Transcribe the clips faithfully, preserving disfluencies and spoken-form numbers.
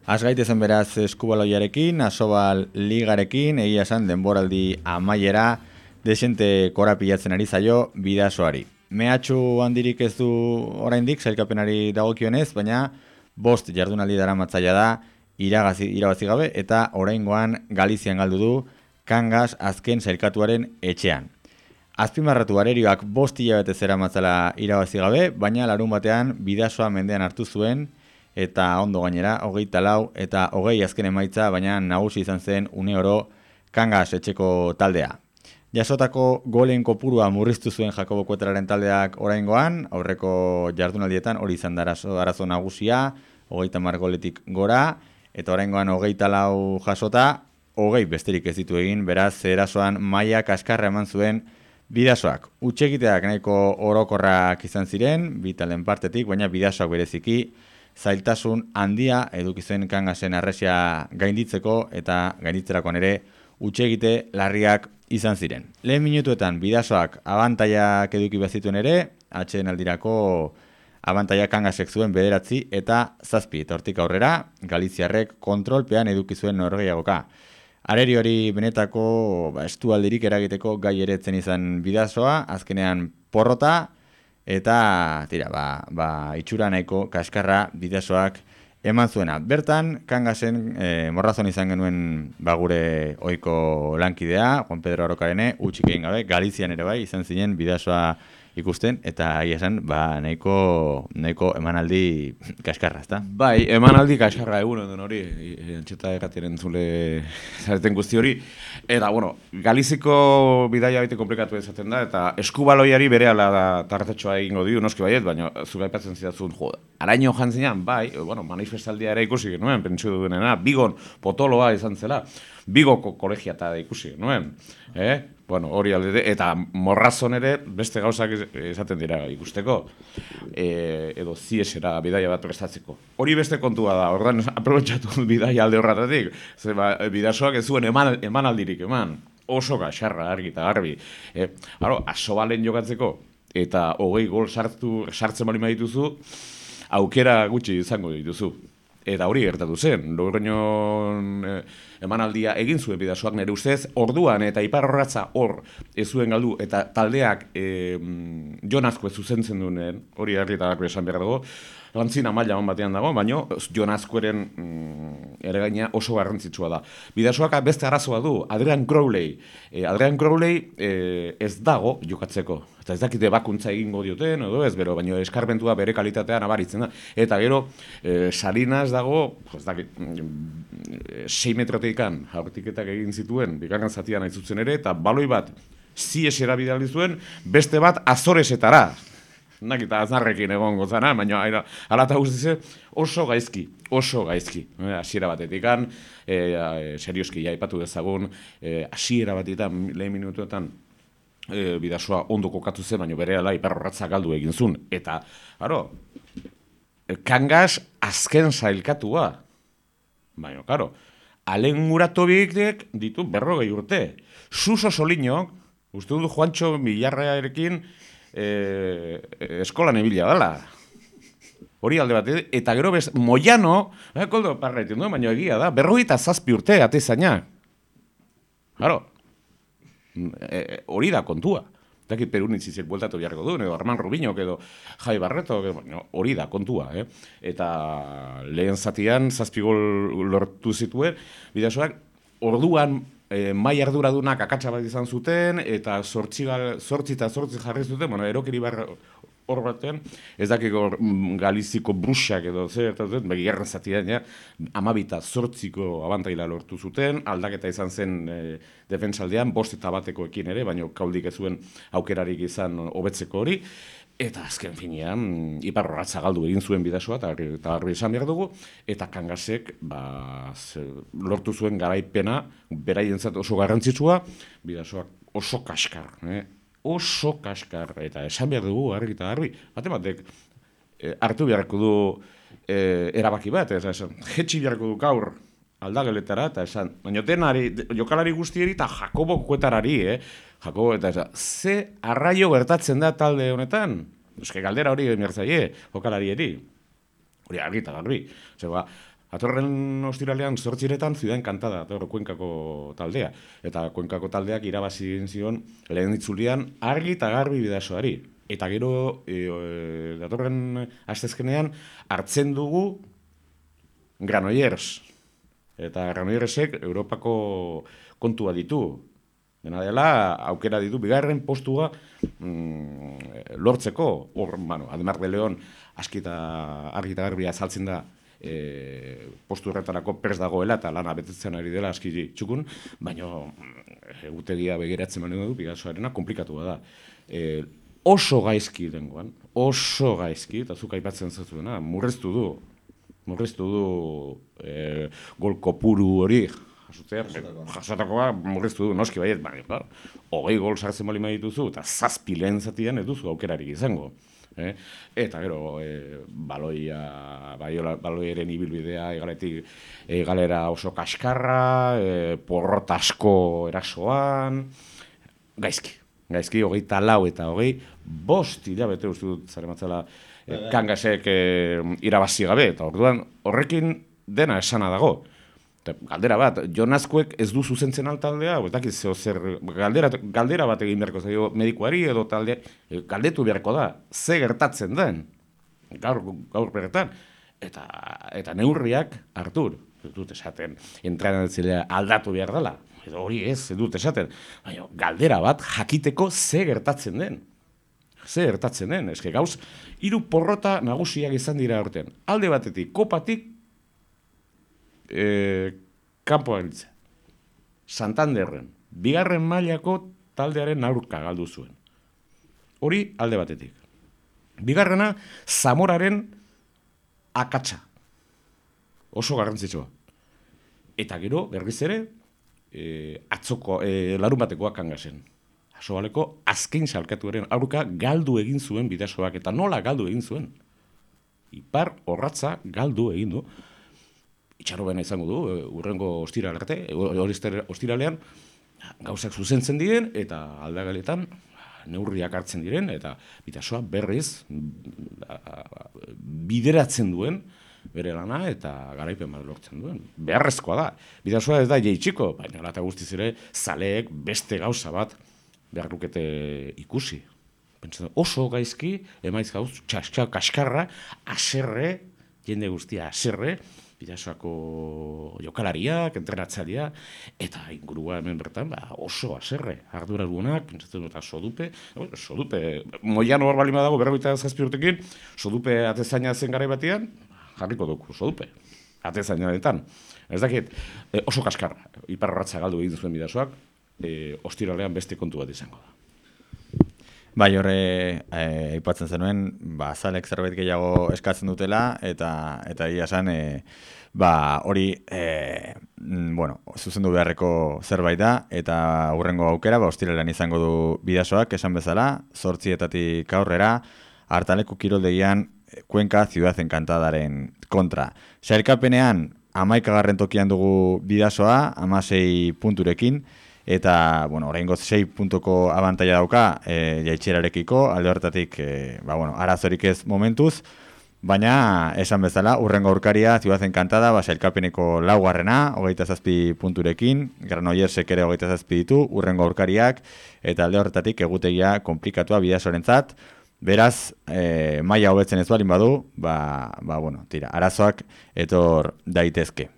Az gaitezen beraz eskubaloiarekin, Asobal ligarekin, egia esan denboraldi amaiera desente korapilatzen ari zaio Bidasoari. Mehatxu handirik ez du oraindik sailkapenari dagokionez, baina bost jardunaldi daramatzaia da iragazi, irabazi gabe eta oraingoan Galizian galdu du Cangas azken sailkatuaren etxean. Azpimarratu arerioak bost hilabete zeramatzala irabazi gabe, baina larun batean Bidasoa mendean hartu zuen eta ondo gainera, hogeita lau eta hogei azken emaitza, baina nagusi izan zen une oro Cangas etxeko taldea. Jasotako golen kopurua murriztu zuen Jakobo Kuetararen taldeak oraingoan, aurreko jardunaldietan hori izan da arazo, arazo nagusia, hogeita hamar goletik gora, eta oraingoan hogeita lau jasota, hogei besterik ez ditu egin, beraz erasoan maila kaskarra eman zuen Bidasoak. Utxegiteak nahiko orokorrak izan ziren, bi talen partetik, baina Bidasoak bereziki zailtasun handia eduki zuen Cangasen arresia gainditzeko eta gainditzerakoan ere utxegite larriak izan ziren. Lehen minutuetan Bidasoak abantaiak eduki bazituen ere, atsedenaldirako abantaiak Cangasek zuen bederatzi eta zazpi. Eta hortik aurrera, Galiziarrek kontrolpean eduki zuen norgehiagoka. Areri hori benetako ba, estualdirik eragiteko gai eretzen izan Bidasoa, azkenean porrota, eta tira, ba, ba, itxura nahiko kaskarra Bidasoak eman zuena. Bertan, Cangasen e, morrazon izan genuen ba, gure ohiko lankidea, Juan Pedro Arokarene, utxik egin gabe, Galizian ere bai, izan zinen Bidasoa ikusten, eta ahi esan, ba, nahiko, nahiko emanaldi kaskarra, ezta? Bai, emanaldi kaskarra egun edo hori, entxeta erratiren zule zareten guzti hori. Eta, bueno, Galiziko bidaia baite komplikatu ezaten da, eta eskubaloiari bere ala da tartetxoa egingo dio, noski baiet, baina zuga aipatzen zidazun, jo, araño jantzinean, bai, bueno, manifestaldia ere ikusi genuen, pentsu duenena, Bigon potoloa izan zela, Bigoko kolegiata da ikusi genuen, eh? Bueno, hori alde, eta morrazon ere beste gauzak esaten dira ikusteko, e, edo ziesera bidaia bat prestatzeko. Hori beste kontua da, ordan aprobetxatu bidaia alde horretatik, ze ba, Bidasoak ez zuen eman, emanaldirik eman, oso gaxarra argi eta garbi. E, aro, Asobalen jokatzeko, eta hogei gol sartu, sartzen bali dituzu, aukera gutxi izango dituzu. Eta hori gertatu zen, Logroñon eh, emanaldia egin zuen Bidasoak nire ustez, orduan eta Iparrorratza hor ez zuen galdu, eta taldeak eh, Jon Azkue zuzentzen duen, hori herri eta garbi esan behar dago, lantzina maila on batean dago, baina Jon Azkueren mm, ere gaina oso garrantzitsua da. Bidasoak beste arazoa du, Adrian Crowley. Eh, Adrian Crowley eh, ez dago jokatzeko. Eta ez dakite bakuntza egingo dioten, edo ez, bero, baina eskarmentua bere kalitatea nabaritzen da. Eta gero, e, Salinas dago, ez dakit, sei metrotikan jaurtiketak egin zituen, bigarren zatian aizutzen ere, eta baloi bat ziesera bidali zuen, beste bat Azoresetara. Nakita aznarrekin egon gozana, baina ala eta guztize oso gaizki, oso gaizki. Hasiera batetikan, e, e, serioski jaipatu dezagun, hasiera e, batetan, lehen minutuetan, E, Bidasoa ondo kokatu zen, baina berehala Iparrorratza galdu egin zuen. Eta, aro, Cangas azken sailkatua. Baina, karo, Alen Muratobik ditu berrogei urte. Suso Solinok, uste dut Juancho Millarrearekin e, eskolan ebila dela. Hori alde bat, eta gero bez, Moyano, eh, koldo parraiten du, baina egia da, berrogei eta zazpi urte atezainak. Karo, hori e, da kontua. Dakit Perunitziziek bueltatu beharko duen, edo Arman Rubiñok, edo Jai Barreto, hori da kontua. Eh? Eta lehen zatian, zazpi gol lortu zituen, Bidasoak orduan e, mai arduradunak akatsa bat izan zuten, eta zortzi eta zortzi jarri zuten, bueno, erokeri barra hor batean, ez dakiko Galiziko bruxak edo zer, eta zuten, begigarren zatian, ja, amabita zortziko abantaila lortu zuten, aldaketa izan zen e, defensaldean, bost eta batekoekin ere, baina kaudik ez zuen aukerarik izan hobetzeko hori, eta azken finean, Iparrorratza galdu egin zuen Bidasoa, eta garbi esan behar dugu, eta Cangasek ba, lortu zuen garaipena, beraientzat oso garrantzitsua, Bidasoak oso kaskar, eh? oso kaskar, eta esan behar dugu, argi eta garbi, bate batek e, hartu beharko du e, erabaki bat, ez esan, jetxi beharko du gaur aldageletara, eta esan, baina denari, jokalari guztieri eta Jakobo Kuetarari, eh? Jakobo, eta esan, ze arraio gertatzen da talde honetan? Eske galdera hori emertzaie, jokalarieri. Hori argi eta garbi. Zer, ba, Atorren ostiralean zortziretan Ciudad Encantada, ator, Kuenkako taldea. Eta Kuenkako taldeak irabazi egin zion lehen itzulian argi eta garbi Bidasoari. Eta gero, e, e, datorren astezkenean, hartzen dugu Granollers. Eta Granoillersek Europako kontua ditu. Dena dela, aukera ditu, bigarren postua mm, lortzeko. Hor, bueno, Ademar de León, askita argi eta garbi azaltzen da, E, postu horretarako prest dagoela eta lana betetzen ari dela aski txukun, baina egutegia begiratzen manu du, Bidasoarena komplikatua da. E, oso gaizki dengoan, oso gaizki, eta zuk aipatzen zatuena, murreztu du, murreztu du e, gol kopuru hori, jasotakoa murreztu du, noski baiet, baina, claro, hogei gol sartzen bali dituzu, eta zazpi lehen zatian ez duzu aukerarik izango. Eh? Eta gero, e, baloia, baloiaren ibilbidea egaletik egalera oso kaskarra, e, porrot asko erasoan, gaizki, gaizki, hogeita lau eta hogei, bost hilabete uste dut zare matzela e, Kangasek e, irabazi gabe, eta orduan horrekin dena esana dago. Galdera bat, Jon Azkuek ez du zuzentzen altaldea, ez dakit zeo zer, galdera, galdera bat egin beharko zaio medikuari edo talde, galdetu beharko da, ze gertatzen den, gaur, gaur berretan, eta, eta neurriak hartur, ez dut esaten, entrenatzilea aldatu behar dela, edo hori ez, ez dut esaten, baina galdera bat jakiteko ze gertatzen den, ze gertatzen den, eske gauz, hiru porrota nagusiak izan dira aurten, alde batetik, kopatik, E, kanpoa giltza. Santanderren, bigarren mailako taldearen aurka galdu zuen. Hori alde batetik. Bigarrena, Zamoraren akatsa. Oso garrantzitsua. Eta gero, berriz ere, e, atzoko, e, larun batekoak Kangasen. Asobaleko azken salkatuaren aurka galdu egin zuen Bidasoak. Eta nola galdu egin zuen? Ipar horratza galdu egin du. Itxarrobena izango du, urrengo ostiralarte, ostiralean gauzak zuzentzen diren eta aldagaletan neurriak hartzen diren eta Bidasoa berriz bideratzen duen bere lana eta garaipen bat lortzen duen. Beharrezkoa da. Bidasoa ez da jeitxiko, baina lata guztiz ere zaleek beste gauza bat behar lukete ikusi. Pentsatzen, oso gaizki, emaiz gauz, txaskau kaskarra, aserre, jende guztia aserre, Bidasoako jokalariak, entrenatzaileak, eta ingurua hemen bertan ba, oso aserre, arduradunak, pentsatzen dut, sodupe, sodupe, Moiano hor balima dago, berrogeita zazpi urtekin, sodupe atezaina zen garai batean, jarriko dugu, sodupe, atezainaetan. Ez dakit, e, oso kaskarra, iparratza galdu egin zuen Bidasoak, e, ostiralean beste kontu bat izango da. Bai, horre, aipatzen e, zenuen, ba, zalek zerbait gehiago eskatzen dutela, eta eta egia esan, e, ba, hori, e, bueno, zuzendu beharreko zerbait da, eta hurrengo aukera, ba, ostiralean izango du Bidasoak, esan bezala, zortzietatik aurrera, hartaleku kiroldegian, Kuenka Ciudad Encantadaren kontra. Sailkapenean, hamaikagarren tokian dugu Bidasoa, hamasei punturekin, eta, bueno, oraingoz sei puntuko abantaila dauka e, jaitxerarekiko, alde horretatik, e, ba, bueno, arazorik ez momentuz, baina, esan bezala, urrengo aurkaria Ciudad Encantada, ba, sailkapeneko laugarrena, hogeita zazpi punturekin, Granoillersek ere hogeita zazpi ditu, urrengo aurkariak, eta alde horretatik egutegia komplikatua Bidasoarentzat, beraz, e, maila hobetzen ez balin badu, ba, ba, bueno, tira, arazoak etor daitezke.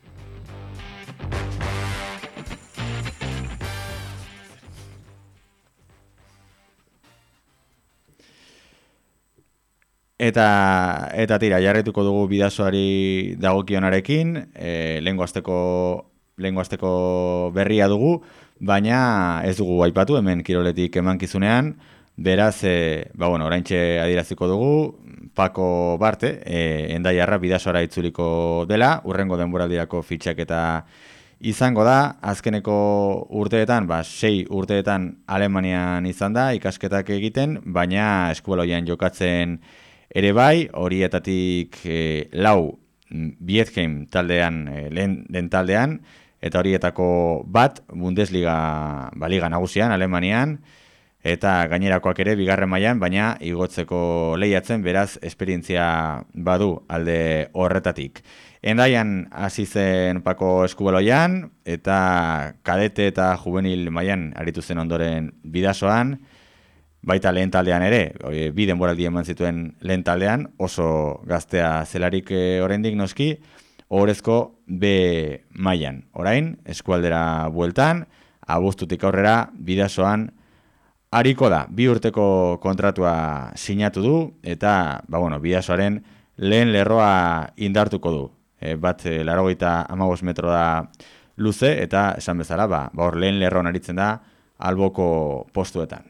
Eta, eta tira, jarretuko dugu Bidasoari dagokionarekin, e, lehengo asteko, lehengo asteko berria dugu, baina ez dugu aipatu hemen kiroletik emankizunean, beraz, e, ba, bueno, oraintxe adieraziko dugu, Paco Barte, e, Endaiarra Bidasoara itzuliko dela, urrengo denboraldirako fitxaketa izango da, azkeneko urteetan, ba, sei urteetan Alemanian izan da, ikasketak egiten, baina eskubaloian jokatzen ere bai, horietatik e, lau Bietheim taldean, e, lehen den taldean, eta horietako bat Bundesliga, ba, liga nagusian, Alemanian, eta gainerakoak ere bigarren mailan, baina igotzeko lehiatzen, beraz, esperientzia badu alde horretatik. Endaian hasi zen Pako eskubaloian, eta kadete eta juvenil mailan aritu zen ondoren Bidasoan, baita lehen taldean ere, bi denboraldi eman zituen lehen taldean, oso gaztea zelarik oraindik noski, ohorezko B mailan. Orain, eskualdera bueltan, abuztutik aurrera Bidasoan ariko da, bi urteko kontratua sinatu du, eta, ba bueno, Bidasoaren lehen lerroa indartuko du. E, bat, e, laurogeita hamabost metro da luze, eta esan bezala, ba, ba hor lehen lerroan aritzen da, alboko postuetan.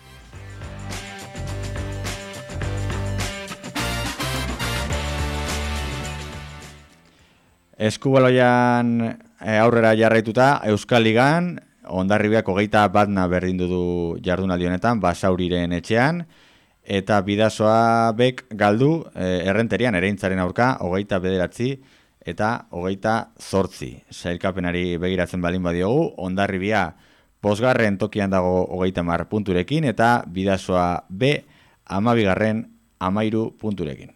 Eskubaloian e, aurrera jarraituta, Euskal Ligan, Hondarribiak hogeita batna berdindu du jardunaldi honetan, Basauriren etxean, eta Bidasoa bek galdu e, errenterian ereintzaren aurka, hogeita bederatzi eta hogeita zortzi. Sailkapenari begiratzen balin badiogu, Hondarribia bosgarren tokian dago hogeita hamar punturekin, eta Bidasoa B hamabigarren hamairu punturekin.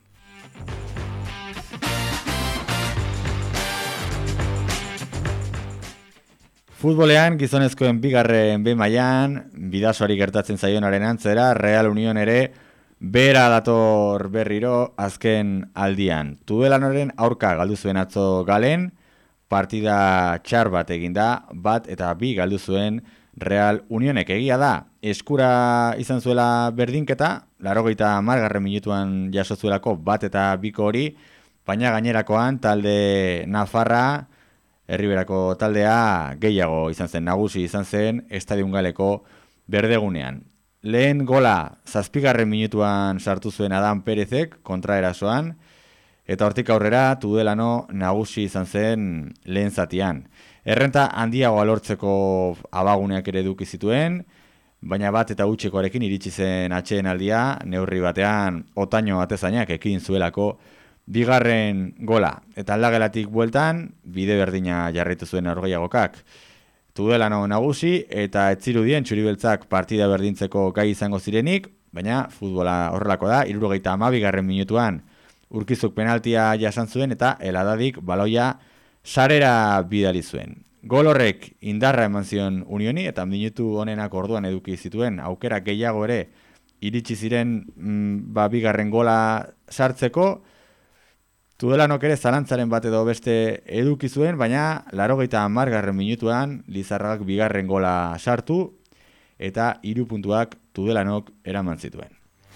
Futbolean, gizonezkoen bigarren B mailan, Bidasoari gertatzen zaionaren antzera, Real Union ere bera dator berriro azken aldian. Tudelanoren aurka galdu zuen atzo Galen, partida txar bat eginda, bat eta bi galdu zuen Real Unionek. Egia da, eskura izan zuela berdinketa, laurogeita hamargarren minutuan jaso zuelako bat eta biko hori, baina gainerakoan talde Nafarra, Herriberako taldea gehiago izan zen, nagusi izan zen Estadion Galeko berdegunean. Lehen gola zazpigarren minutuan sartu zuen Adam Perezek kontraerasoan, eta hortik aurrera Tudelano nagusi izan zen lehen zatian. Errenta handiagoa lortzeko abaguneak ere eduki zituen, baina bat eta utxekoarekin iritsi zen atxeen aldia, neurri batean Otaño atezainak ekin zuelako bigarren gola, eta aldagelatik bueltan, bide berdina jarraitu zuen aurgeiagokak. Tudelano nagusi, eta etzirudien txuribeltzak partida berdintzeko gai izango zirenik, baina futbola horrelako da, hirurogeita hamabigarren minutuan Urkizuk penaltia jasan zuen, eta Eladadik baloia sarera bidali zuen. Gol horrek indarra eman zion Unioni, eta minutu honenak orduan eduki zituen, aukera gehiago ere iritsi ziren mm, ba, bigarren gola sartzeko. Tudelanok ere zalantzaren bat edo beste eduki zuen, baina laurogeita hamargarren minutuan Lizarrak bigarren gola sartu eta hiru puntuak Tudelanok eraman zituen.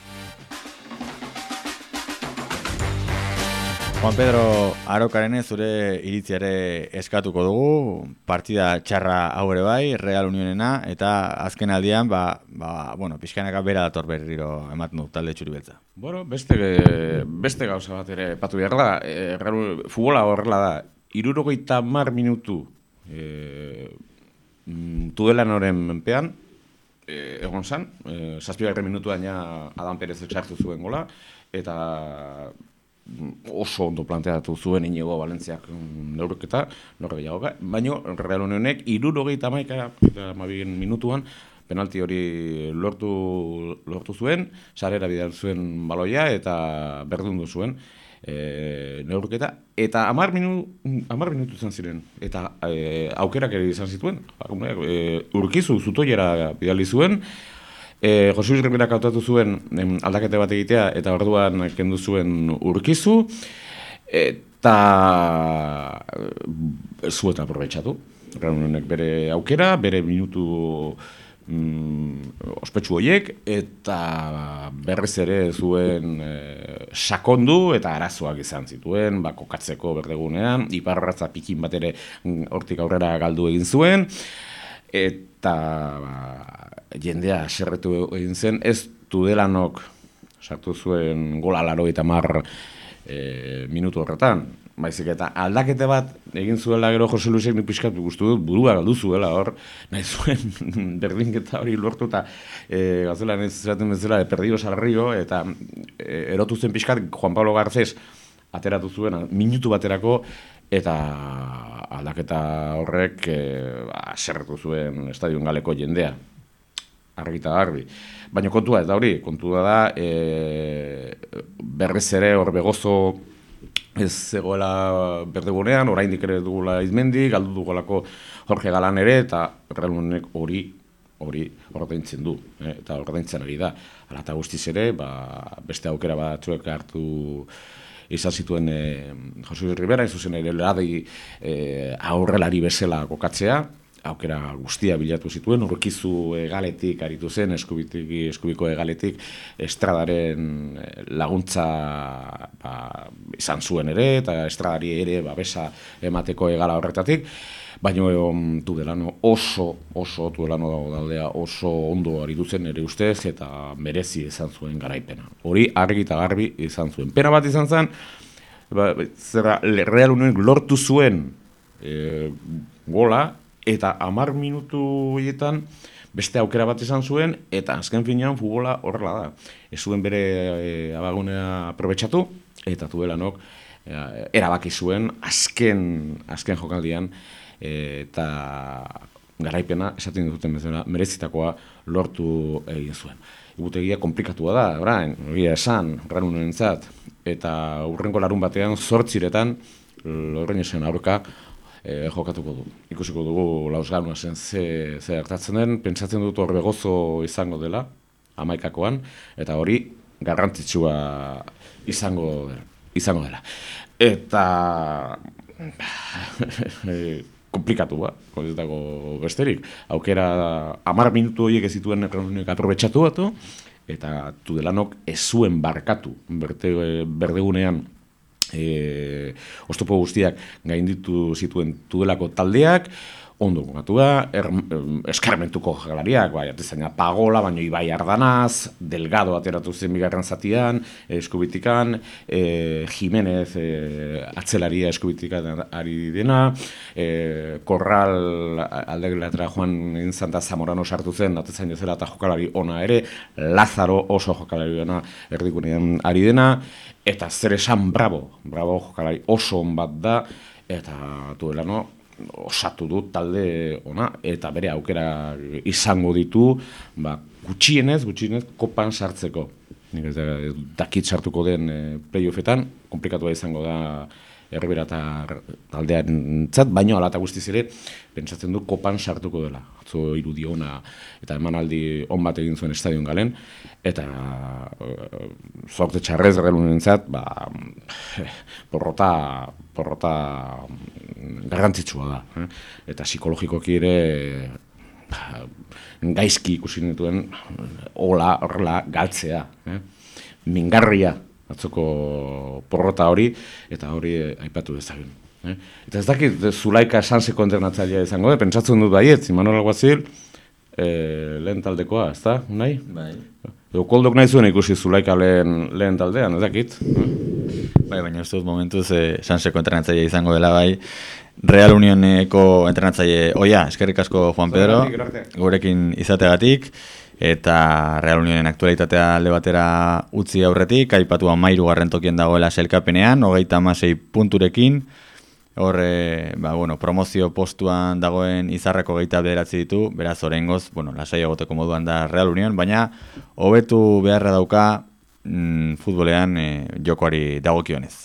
Juan Pedro Arokarene, zure iritziare eskatuko dugu, partida txarra hau ere bai, Real Unionena, eta azken aldian, ba, ba, bueno, pixkanaka bera dator berriro ematen du talde txuribeltza. Bueno, beste, beste gauza bat ere patu behar da, e, futbola horrela da, hirurogeita hamar minutu e, Tudelanoren menpean, e, egon zan, e, zazpigarren minutuan ja Adam Perez sartu zuen gola, eta oso ondo planteatu zuen Inigo Valentziak neurketa, norre gehiagoka, baina Real Unionek hirurogeita hamabigarren minutuan penalti hori lortu, lortu zuen, sarera bidal zuen baloia eta berdundu zuen e, neurketa, eta hamar minu, minutu izan ziren, eta e, aukerak ere izan zituen, e, Urkizu zutoiera bidali zuen, E, Jose Luis Riberak hautatu zuen em, aldakete bat egitea eta orduan kendu zuen Urkizu eta ez zueta aprobetxatu. Honek bere aukera, bere minutu mm, ospetsu horiek eta berriz ere zuen e, sakondu eta arazoak izan zituen, ba, kokatzeko berdegunean, iparratza pikin bat ere hortik aurrera galdu egin zuen, eta ba, jendea serretu egin zen, ez Tudelanok sartu zuen gola laurogeita hamar e, minutu horretan, baizik eta aldakete bat egin zuela gero Jose Luisek nik pixkat gustu dut burua galdu zuela hor, nahi zuen berdinketa hori lortu eta e, gazelan ez zeraten bezala de perdido salrio eta e, erotu zen pixkat Juan Pablo Garcés ateratu zuen minutu baterako eta aldaketa horrek e, ba, serretu zuen Estadion Galeko jendea. argita garbi. Baina kontua ez da hori, kontua da e, berrez ere hor begozo ez zegoela berdegunean, oraindik ere dugula Izmendi, galdu dugulako Jorge Galan ere, eta Real Unionek hori hori ordaintzen du, eh, eta ordaintzen ari da. Hala eta guztiz ere, ba, beste aukera batzuek hartu izan zituen eh, Jose Rivera, ez zuzen ere ladei eh, aurrelari bezala kokatzea, aukera guztia bilatu zituen, Urkizu Egaletik aritu zen, eskubitik, eskubiko Egaletik, Estradaren laguntza ba, izan zuen ere, eta Estradari ere babesa emateko Egala horretatik, baina um, Tudelano oso, oso Tudelano daudea oso ondo aritu zen ere ustez, eta merezi izan zuen garaipena. Hori argi eta garbi izan zuen. Pena bat izan zen, ba, zera, Real Unionek lortu zuen e, gola, eta hamar minutu horietan beste aukera bat izan zuen, eta azken finean futbola horrela da. Ez zuen bere e, abagunea aprobetxatu, eta Tudelanok e, erabaki zuen azken, azken jokaldian, e, eta garaipena, esaten duten bezala, merezitakoa lortu egin zuen. Egutegia komplikatua da, orain, egia esan, Real Unionentzat, eta hurrengo larun batean, zortziretan, Logroñesen aurka, E, jokatuko du. Ikusiko dugu Lausganua zen ze, ze hartatzen den, pentsatzen dut hor begozo izango dela, hamaikakoan, eta hori garrantzitsua izango dela. Izango dela. Eta e, komplikatu ba, ez dago besterik. Aukera hamar minutu horiek ez zituen errenunek aprobetxatu batu, eta Tudelanok ez zuen barkatu berte, berdegunean E, oztopo guztiak gainditu zituen Tudelako taldeak, ondo gogatua, er, eskarmentuko jokalariak, bai, atezaina Pagola, baino Ibai Ardanaz, Delgado ateratu zen bigarren zatian, Eskubitikan, e, Jimenez e, atzelaria Eskubitikan ari dena, e, Corral aldegilatera joan egin zanta Zamorano sartu zen, atezaina zela eta jokalari ona ere, Lázaro oso jokalari ona erdikunean ari dena, eta zer esan Bravo, Bravo jokalari oso on bat da, eta Tudelano osatu du talde ona, eta bere aukera izango ditu, ba, gutxienez, gutxienez, kopan sartzeko. Nik ez da, dakit sartuko den e, playoffetan, komplikatua izango da Herribera eta taldean zat, baino ala eta guztiz ere, pentsatzen du kopan sartuko dela. Atzo irudi ona eta emanaldi on bat egin zuen Estadion Galen, eta e, zorte txarrez Real Unionentzat, ba, porrota, porrota garrantzitsua da. Eh? Eta psikologikoki ere ba, gaizki ikusi dituen hola, horrela galtzea. Eh? Mingarria atzoko porrota hori, eta hori eh, aipatu dezagun. Eh? Eta ez dakit, Zulaika Sanseko entrenatzailea izango, eh? Pentsatzen dut baiet, Imanol Alguazil, eh, lehen taldekoa, ez da, nahi? Bai. Edo koldok nahi zuen ikusi Zulaika lehen, lehen taldean, ez dakit? Bai, baina ez dut momentuz eh, Sanseko entrenatzailea izango dela bai, Real Unioneko entrenatzaile, oia, eskerrik asko Juan Pedro, gurekin izateagatik, eta Real Unionen aktualitatea alde batera utzi aurretik, aipatu hamairu garren tokien dagoela sailkapenean, hogeita hamasei punturekin, hor, e, ba, bueno, promozio postuan dagoen Izarreko hogeita bederatzi ditu, beraz oraingoz, bueno, lasai egoteko moduan da Real Union, baina hobetu beharra dauka mm, futbolean e, jokoari dagokionez.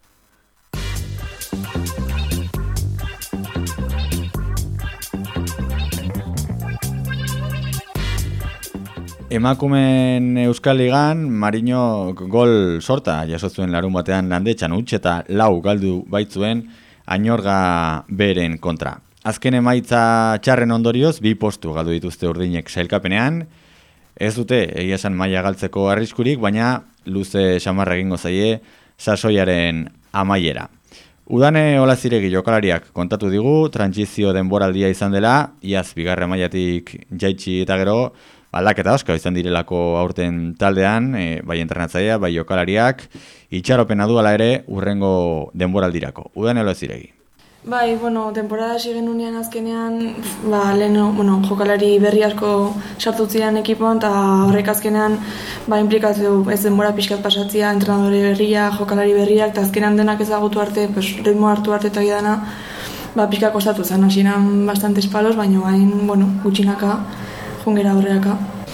Emakumeen Euskal Ligan, Mariño gol sorta jaso zuen larun batean Landetxan huts eta lau galdu baitzuen Añorga beren kontra. Azken emaitza txarren ondorioz, bi postu galdu dituzte urdinek sailkapenean, ez dute egia esan maila galtzeko arriskurik, baina luze xamarra egingo zaie sasoiaren amaiera. Udane Olaziregi jokalariak kontatu digu, trantsizio denboraldia izan dela, iaz bigarren mailatik jaitsi eta gero, aldaketa asko izan direlako aurten taldean, e, bai entrenatzailea, bai jokalariak, itxaropena duela ere urrengo denboraldirako. Udane Olaziregi. Bai, bueno, temporada hasi genunean azkenean, ba, lehen, bueno, jokalari berri asko sartu ziren ekipoan, eta horrek azkenean, ba, implikatu ez denbora pixkat pasatzea, entrenadore berria, jokalari berriak, eta azkenean denak ezagutu arte, pues, ritmo hartu arte eta gidana, ba, pixka kostatu zen, hasieran bastantes palos, baina bain, bueno, gutxinaka, jungera horreaka.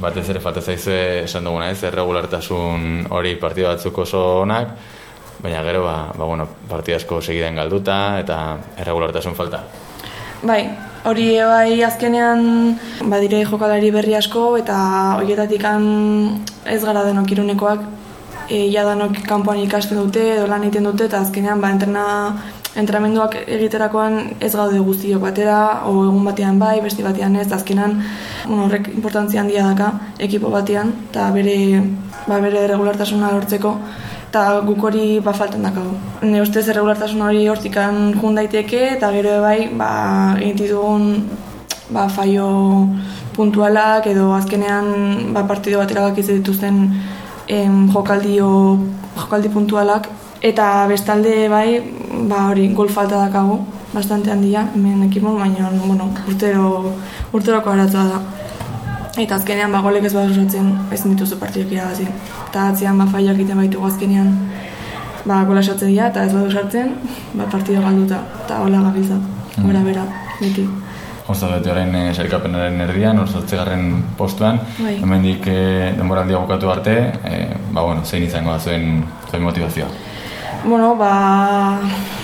batez ere falta zaizue esan duguna ez, erregulartasun hori partidu batzuk oso onak, baina gero ba, ba bueno, partidu asko segidan galduta eta erregulartasun falta. Bai, hori bai azkenean badire jokalari berri asko eta horietatik ez gara denok irunekoak, e, ja denok kanpoan ikasten dute edo lan egiten dute eta azkenean ba, entrena, entrenamenduak egiterakoan ez gaude guztiok batera, o egun batean bai, beste batean ez, azkenean bueno, horrek importantzia handia daka ekipo batean eta bere, ba, bere regulartasuna lortzeko. Eta guk hori ba, faltan dakago. Ne ustez erregulartasun hori hortikan jun daiteke eta gero bai ba, egin ditugun ba, fallo puntualak edo azkenean ba, partido batera bakitze dituzten em, jokaldi, o, jokaldi puntualak eta bestalde bai ba, hori gol falta dakago bastante handia hemen ekipon, baina bueno, urtero, urteroko arazoa da. Eta azkenean ba, golek ez badosatzen ez dituzu partidok irabazi. Eta atzean ba, faiak egiten baitugu azkenean ba, gola sartzen dira eta ez badosartzen ba, partido galduta. Eta hola gabiltza, gora bera, beti. Osta bete orain e, sailkapenaren erdian, orzortzigarren postuan. Bai. Hemendik e, denboraldia bukatu arte, e, ba, bueno, zein izango da zuen, zuen motivazioa? Bueno, ba,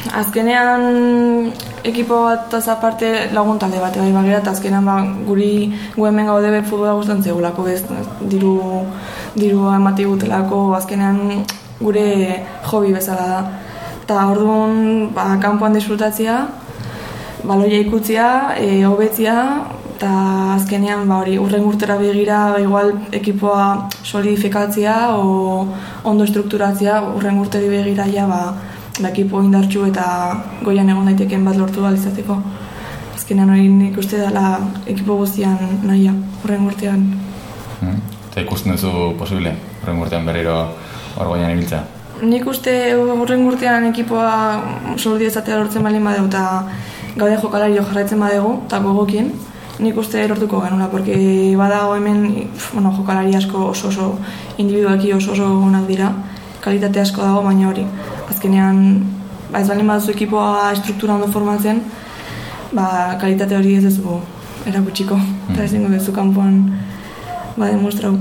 azkenean ekipo bat aparte lagun talde bat, bai bagera, eta azkenean ba, guri gu hemen gaude ber futbola gustatzen zegulako, bez, diru, diru emati gutelako, azkenean gure hobi bezala da. Eta orduan, ba, kanpoan disfrutatzea, baloia ikutzia, e, hobetzia, eta azkenean ba, hori, urren urtera begira ba, igual ekipoa solidifikatzea o ondo estrukturatzea, urren urteri begira ja, ba, ba, ekipo indartsu eta goian egon daiteken bat lortu izateko. Azkenean hori nik uste dela ekipo guztian nahia, urren urtean. Hmm. Eta ikusten duzu posible, urren urtean berriro hor goian ibiltzea? Nik uste urren urtean ekipoa solidi ezatea lortzen balin badeu eta gauden jokalari jarraitzen badegu eta gogokin. Nik uste lortuko genula, porque badago hemen bueno, jokalari asko oso oso individualki oso oso onak dira, kalitate asko dago, baina hori. Azkenean, ba ez balin baduzu ekipoa struktura ondo formatzen, ba kalitate hori ez duzu erakutsiko, mm. eta ezingo duzu kanpoan ba demostrau.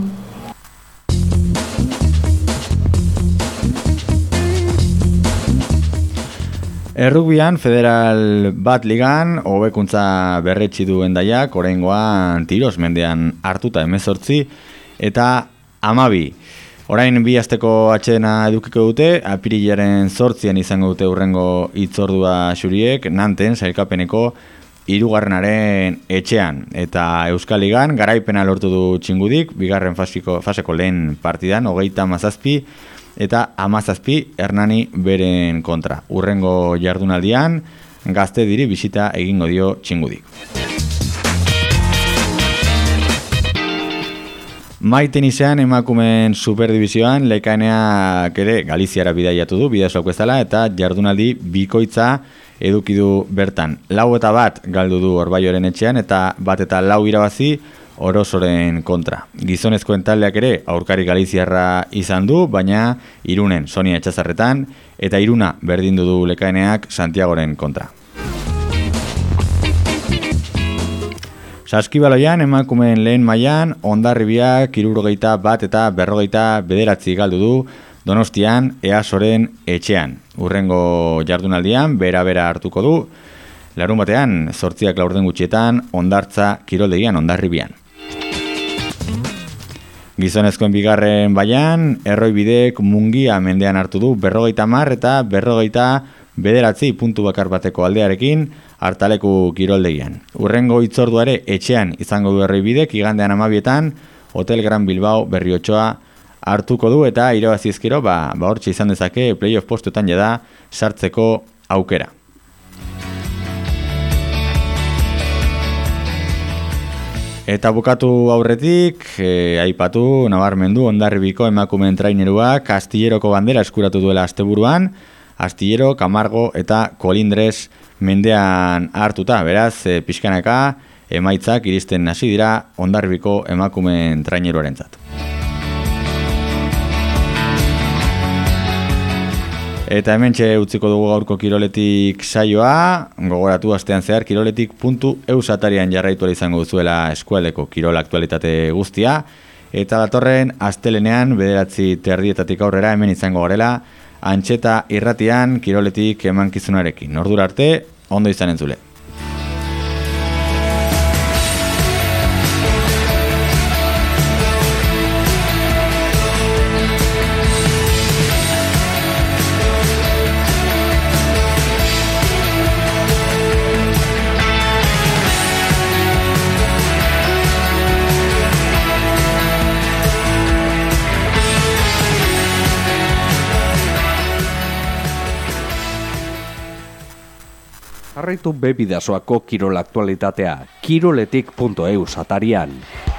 Errugbian, federal bat ligan, hobekuntza berretsi du Hendaiak, oraingoan tiroz mendean hartuta hemezortzi eta hamabi. Orain bi asteko atsedena edukiko dute, apirilaren zortzian izango dute hurrengo hitzordua xuriek, Nanten sailkapeneko hirugarrenaren etxean. Eta Euskal Ligan garaipena lortu du Txingudik, bigarren fasiko, faseko lehen partidan, hogeita hamazazpi, eta hamazazpi Hernani beren kontra. Hurrengo jardunaldian, Gazte diri bisita egingo dio Txingudik. Mai tenisean emakumeen superdivizioan Lekaeneak ere Galiziara bidaiatu du, bidasoako ez dela, eta jardunaldi bikoitza eduki du bertan. Lau eta bat galdu du Orbaioren etxean, eta bat eta lau irabazi Orosoren kontra. Gizonezkoen taldeak ere aurkari galiziarra izan du, baina Irunen Sonia Etxazarretan eta Iruna berdindu du Lekaeneak Santiagoren kontra. Saskibaloian emakumeen lehen mailan Hondarribiak hirurogeita bat eta berrogeita bederatzi galdu du Donostian Easoren etxean. Hurrengo jardunaldian bera-bera hartuko du, larun batean zortziak laurden gutxietan Hondartza kiroldegian Hondarribian. Gizonezkoen bigarren baian, Erroibidek Mungia mendean hartu du berrogeita hamar eta berrogeita bederatzi puntu bakar bateko aldearekin Hartaleku kiroldegian. Hurrengo hitzorduare etxean izango du Erroibidek, igandean hamabietan Hotel Gran Bilbao Berriotxoa hartuko du eta irabazizkero ba, ba hortxe izan dezake playoff postuetan jada sartzeko aukera. Eta bukatu aurretik, e, aipatu, nabarmendu, Hondarribiko emakumeen traineruak Astilleroko bandera eskuratu duela asteburuan, Astillero, Camargo eta Kolindres mendean hartuta, beraz, e, pixkanaka, emaitzak iristen hasi dira Hondarribiko emakumeen traineruarentzat. Eta hementxe utziko dugu gaurko Kiroletik saioa, gogoratu astean zehar kiroletik puntu eus atarian jarraitu izango duzuela eskualdeko kirol aktualitate guztia, Eta datorren astelenean bederatzi terdietatik aurrera hemen izango garela, Antxeta irratian kiroletik emankizunarekin. Ordura arte, ondo izan entzule. Jarraitu be Bidasoako kirol aktualitatea, kiroletik puntu eus atarian.